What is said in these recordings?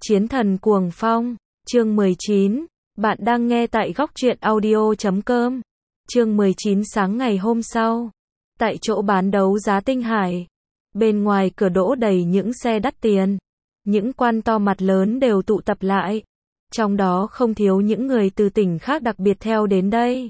Chiến thần cuồng phong, chương 19, bạn đang nghe tại góc truyện audio.com. Chương 19 sáng ngày hôm sau, tại chỗ bán đấu giá Tinh Hải, bên ngoài cửa đỗ đầy những xe đắt tiền, những quan to mặt lớn đều tụ tập lại, trong đó không thiếu những người từ tỉnh khác đặc biệt theo đến đây.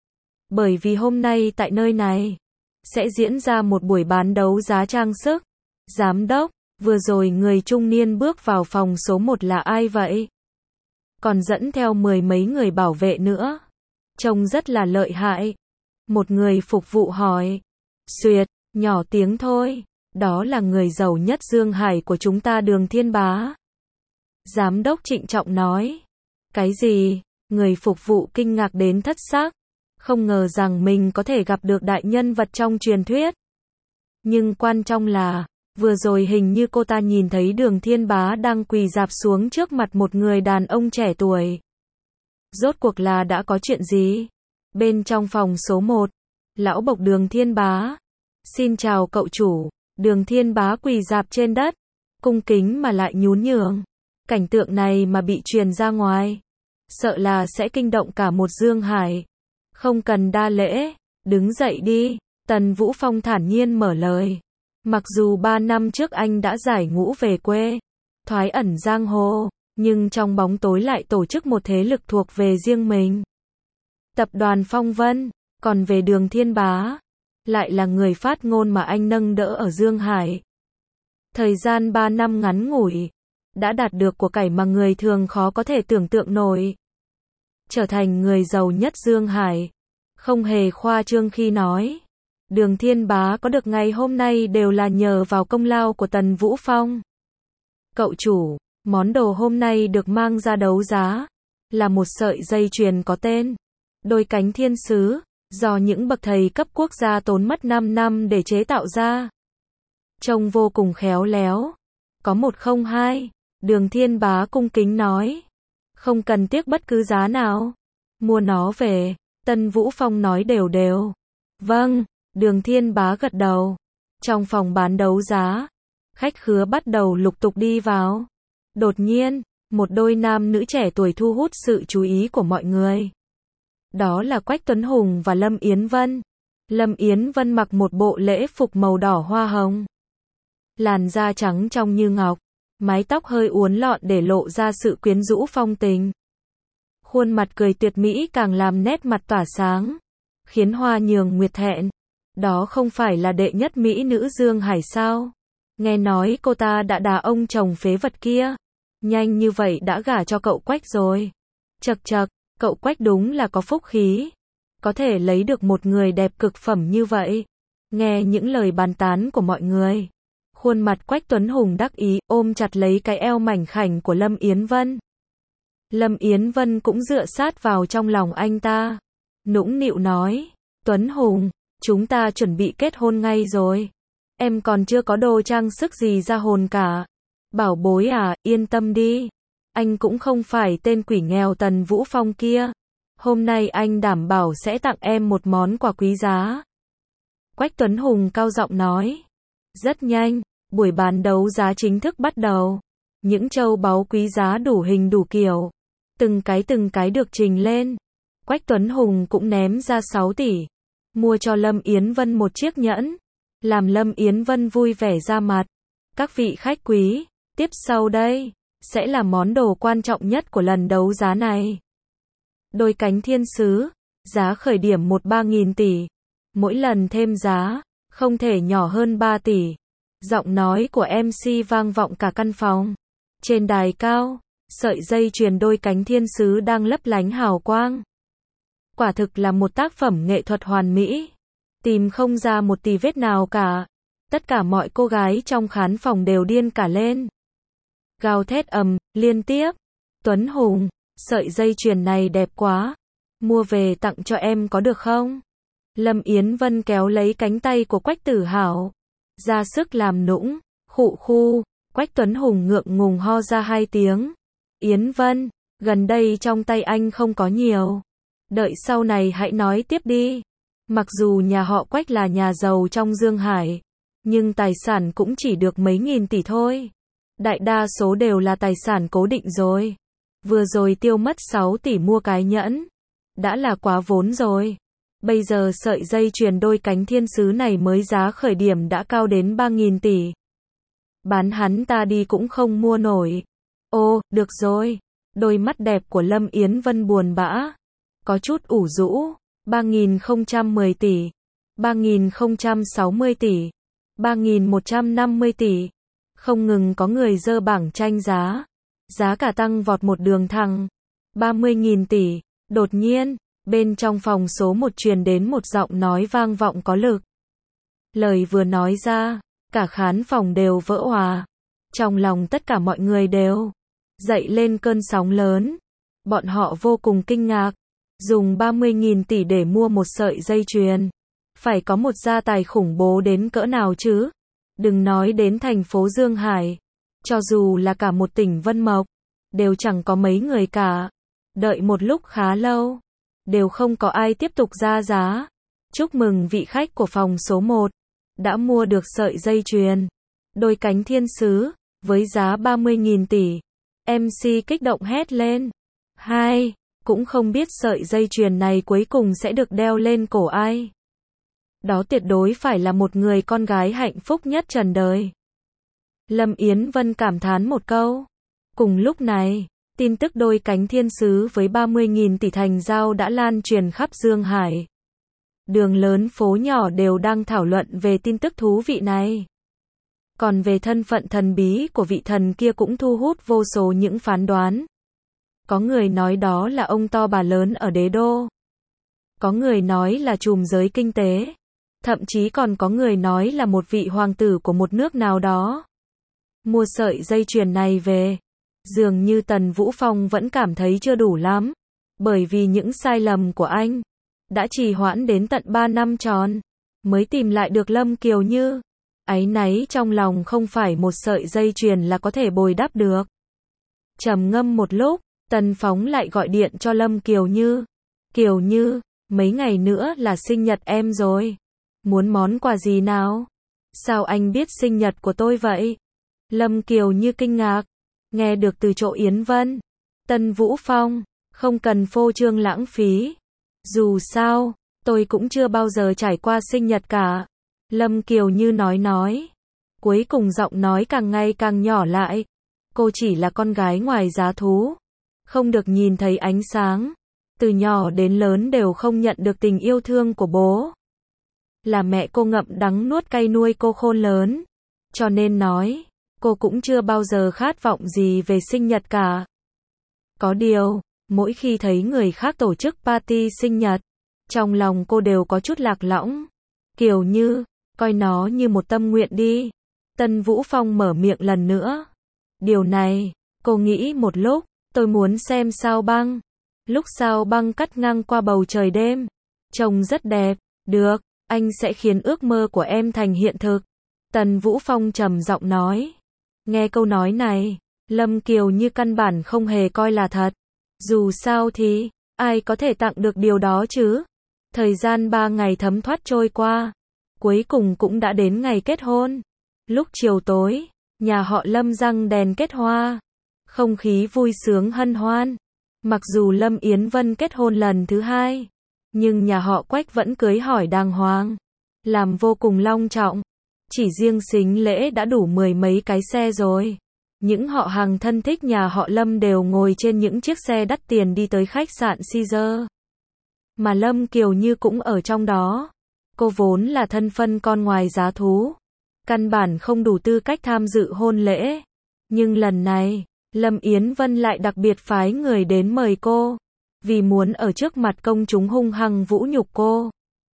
Bởi vì hôm nay tại nơi này, sẽ diễn ra một buổi bán đấu giá trang sức. Giám đốc, vừa rồi người trung niên bước vào phòng số 1 là ai vậy? Còn dẫn theo 10 mấy người bảo vệ nữa. Trông rất là lợi hại. Một người phục vụ hỏi. Xuyệt, nhỏ tiếng thôi. Đó là người giàu nhất Dương Hải của chúng ta Đường Thiên Bá. Giám đốc trịnh trọng nói. Cái gì? Người phục vụ kinh ngạc đến thất xác. Không ngờ rằng mình có thể gặp được đại nhân vật trong truyền thuyết. Nhưng quan trọng là, vừa rồi hình như cô ta nhìn thấy Đường Thiên Bá đang quỳ rạp xuống trước mặt một người đàn ông trẻ tuổi. Rốt cuộc là đã có chuyện gì? Bên trong phòng số 1, lão bộc Đường Thiên Bá. Xin chào cậu chủ. Đường Thiên Bá quỳ rạp trên đất, cung kính mà lại nhún nhường. Cảnh tượng này mà bị truyền ra ngoài, sợ là sẽ kinh động cả một Dương Hải. Không cần đa lễ, đứng dậy đi. Tần Vũ Phong thản nhiên mở lời. Mặc dù 3 năm trước anh đã giải ngũ về quê, thoái ẩn giang hồ, nhưng trong bóng tối lại tổ chức một thế lực thuộc về riêng mình. Tập đoàn Phong Vân, còn về Đường Thiên Bá, lại là người phát ngôn mà anh nâng đỡ ở Dương Hải. Thời gian 3 năm ngắn ngủi, đã đạt được của cải mà người thường khó có thể tưởng tượng nổi. Trở thành người giàu nhất Dương Hải, không hề khoa trương khi nói. Đường Thiên Bá có được ngày hôm nay đều là nhờ vào công lao của Tần Vũ Phong. Cậu chủ, món đồ hôm nay được mang ra đấu giá, là một sợi dây chuyền có tên Đôi Cánh Thiên Sứ, do những bậc thầy cấp quốc gia tốn mất 5 năm để chế tạo ra. Trông vô cùng khéo léo. Có 102, Đường Thiên Bá cung kính nói. Không cần tiếc bất cứ giá nào. Mua nó về. Tần Vũ Phong nói đều đều. Vâng. Đường Thiên Bá gật đầu. Trong phòng bán đấu giá, khách khứa bắt đầu lục tục đi vào. Đột nhiên, một đôi nam nữ trẻ tuổi thu hút sự chú ý của mọi người. Đó là Quách Tuấn Hùng và Lâm Yến Vân. Lâm Yến Vân mặc một bộ lễ phục màu đỏ hoa hồng. Làn da trắng trong như ngọc, mái tóc hơi uốn lọn để lộ ra sự quyến rũ phong tình. Khuôn mặt cười tuyệt mỹ càng làm nét mặt tỏa sáng, khiến Hoa Nhường Nguyệt thẹn. Đó không phải là đệ nhất mỹ nữ Dương Hải sao? Nghe nói cô ta đã đá ông chồng phế vật kia. Nhanh như vậy đã gả cho cậu Quách rồi. Chậc chậc, cậu Quách đúng là có phúc khí. Có thể lấy được một người đẹp cực phẩm như vậy. Nghe những lời bàn tán của mọi người, khuôn mặt Quách Tuấn Hùng đắc ý, ôm chặt lấy cái eo mảnh khảnh của Lâm Yến Vân. Lâm Yến Vân cũng dựa sát vào trong lòng anh ta. Nũng nịu nói, Tuấn Hùng, chúng ta chuẩn bị kết hôn ngay rồi. Em còn chưa có đồ trang sức gì ra hồn cả. Bảo bối à, yên tâm đi. Anh cũng không phải tên quỷ nghèo Tần Vũ Phong kia. Hôm nay anh đảm bảo sẽ tặng em một món quà quý giá. Quách Tuấn Hùng cao giọng nói. Rất nhanh, buổi bán đấu giá chính thức bắt đầu. Những châu báu quý giá đủ hình đủ kiểu, từng cái được trình lên. Quách Tuấn Hùng cũng ném ra 6 tỷ. Mua cho Lâm Yến Vân một chiếc nhẫn, làm Lâm Yến Vân vui vẻ ra mặt. Các vị khách quý, tiếp sau đây sẽ là món đồ quan trọng nhất của lần đấu giá này. Đôi Cánh Thiên Sứ, giá khởi điểm 13.000 tỷ. Mỗi lần thêm giá, không thể nhỏ hơn 3 tỷ. Giọng nói của MC vang vọng cả căn phòng. Trên đài cao, sợi dây chuyền Đôi Cánh Thiên Sứ đang lấp lánh hào quang. Quả thực là một tác phẩm nghệ thuật hoàn mỹ. Tìm không ra một tì vết nào cả. Tất cả mọi cô gái trong khán phòng đều điên cả lên. Gào thét liên tiếp. Tuấn Hùng, sợi dây chuyền này đẹp quá. Mua về tặng cho em có được không? Lâm Yến Vân kéo lấy cánh tay của Quách Tử Hảo, ra sức làm nũng. Khụ khu. Quách Tuấn Hùng ngượng ngùng ho ra 2 tiếng. Yến Vân, gần đây trong tay anh không có nhiều. Đợi sau này hãy nói tiếp đi. Mặc dù nhà họ Quách là nhà giàu trong Dương Hải, nhưng tài sản cũng chỉ được mấy nghìn tỷ thôi. đại đa số đều là tài sản cố định rồi. Vừa rồi tiêu mất 6 tỷ mua cái nhẫn, đã là quá vốn rồi. Bây giờ sợi dây chuyền đôi cánh thiên sứ này mới giá khởi điểm đã cao đến 3.000 tỷ. Bán hắn ta đi cũng không mua nổi. Ô, được rồi. Đôi mắt đẹp của Lâm Yến Vân buồn bã, có chút ủ rũ. 3.010 tỷ, 3.060 tỷ, 3.150 tỷ. Không ngừng có người dơ bảng tranh giá. Giá cả tăng vọt một đường thẳng. 30.000 tỷ. Đột nhiên, bên trong phòng số 1 truyền đến một giọng nói vang vọng có lực. Lời vừa nói ra, cả khán phòng đều vỡ òa. Trong lòng tất cả mọi người đều dậy lên cơn sóng lớn. Bọn họ vô cùng kinh ngạc. Dùng 30.000 tỷ để mua một sợi dây chuyền. Phải có một gia tài khủng bố đến cỡ nào chứ? Đừng nói đến thành phố Dương Hải. Cho dù là cả một tỉnh Vân Mộc, đều chẳng có mấy người cả. Đợi một lúc khá lâu, đều không có ai tiếp tục ra giá. Chúc mừng vị khách của phòng số 1, đã mua được sợi dây chuyền đôi cánh thiên sứ, với giá 30.000 tỷ. MC kích động hét lên. Cũng không biết sợi dây chuyền này cuối cùng sẽ được đeo lên cổ ai. Đó tuyệt đối phải là một người con gái hạnh phúc nhất trần đời. Lâm Yến Vân cảm thán một câu. Cùng lúc này, tin tức đôi cánh thiên sứ với 30.000 tỷ thành giao đã lan truyền khắp Dương Hải. Đường lớn phố nhỏ đều đang thảo luận về tin tức thú vị này. Còn về thân phận thần bí của vị thần kia cũng thu hút vô số những phán đoán. Có người nói đó là ông to bà lớn ở đế đô. Có người nói là trùm giới kinh tế. Thậm chí còn có người nói là một vị hoàng tử của một nước nào đó. Mua sợi dây chuyền này về, dường như Tần Vũ Phong vẫn cảm thấy chưa đủ lắm. Bởi vì những sai lầm của anh đã trì hoãn đến tận 3 năm tròn mới tìm lại được Lâm Kiều Như. Áy náy trong lòng không phải một sợi dây chuyền là có thể bồi đắp được. Trầm ngâm một lúc, Tần Phóng lại gọi điện cho Lâm Kiều Như. Kiều Như, mấy ngày nữa là sinh nhật em rồi. Muốn món quà gì nào? Sao anh biết sinh nhật của tôi vậy? Lâm Kiều Như kinh ngạc, nghe được từ chỗ Yến Vân. Tần Vũ Phong, không cần phô trương lãng phí. Dù sao, tôi cũng chưa bao giờ trải qua sinh nhật cả. Lâm Kiều Như nói. Cuối cùng giọng nói càng ngày càng nhỏ lại. Cô chỉ là con gái ngoài giá thú. Không được nhìn thấy ánh sáng. Từ nhỏ đến lớn đều không nhận được tình yêu thương của bố. Là mẹ cô ngậm đắng nuốt cay nuôi cô khôn lớn. Cho nên nói, cô cũng chưa bao giờ khát vọng gì về sinh nhật cả. Có điều, mỗi khi thấy người khác tổ chức party sinh nhật, trong lòng cô đều có chút lạc lõng. Kiều Như, coi nó như một tâm nguyện đi. Tần Vũ Phong mở miệng lần nữa. Điều này, cô nghĩ một lúc, tôi muốn xem sao băng. Lúc sao băng cắt ngang qua bầu trời đêm, trông rất đẹp. Được, anh sẽ khiến ước mơ của em thành hiện thực. Tần Vũ Phong trầm giọng nói. Nghe câu nói này, Lâm Kiều Như căn bản không hề coi là thật. Dù sao thì, ai có thể tặng được điều đó chứ? Thời gian 3 ngày thấm thoát trôi qua, cuối cùng cũng đã đến ngày kết hôn. Lúc chiều tối, nhà họ Lâm răng đèn kết hoa. Không khí vui sướng hân hoan. Mặc dù Lâm Yến Vân kết hôn lần thứ 2, nhưng nhà họ Quách vẫn cưới hỏi đàng hoàng, làm vô cùng long trọng. Chỉ riêng sính lễ đã đủ 10 mấy cái xe rồi. Những họ hàng thân thích nhà họ Lâm đều ngồi trên những chiếc xe đắt tiền đi tới khách sạn Caesar. Mà Lâm Kiều Như cũng ở trong đó. Cô vốn là thân phân con ngoài giá thú, căn bản không đủ tư cách tham dự hôn lễ. Nhưng lần này, Lâm Yến Vân lại đặc biệt phái người đến mời cô, vì muốn ở trước mặt công chúng hung hăng vũ nhục cô.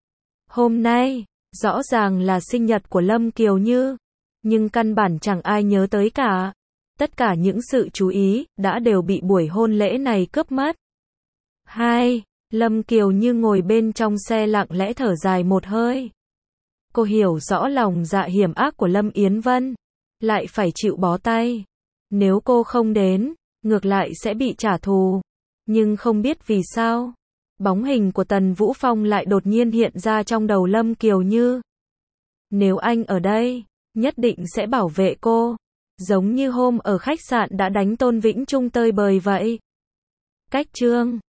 Hôm nay, rõ ràng là sinh nhật của Lâm Kiều Như, nhưng căn bản chẳng ai nhớ tới cả. Tất cả những sự chú ý đã đều bị buổi hôn lễ này cướp mất. Lâm Kiều Như ngồi bên trong xe lặng lẽ thở dài một hơi. Cô hiểu rõ lòng dạ hiểm ác của Lâm Yến Vân, lại phải chịu bó tay. Nếu cô không đến, ngược lại sẽ bị trả thù. Nhưng không biết vì sao, bóng hình của Tần Vũ Phong lại đột nhiên hiện ra trong đầu Lâm Kiều Như. Nếu anh ở đây, nhất định sẽ bảo vệ cô. Giống như hôm ở khách sạn đã đánh Tôn Vĩnh Trung tơi bời vậy. Cách chương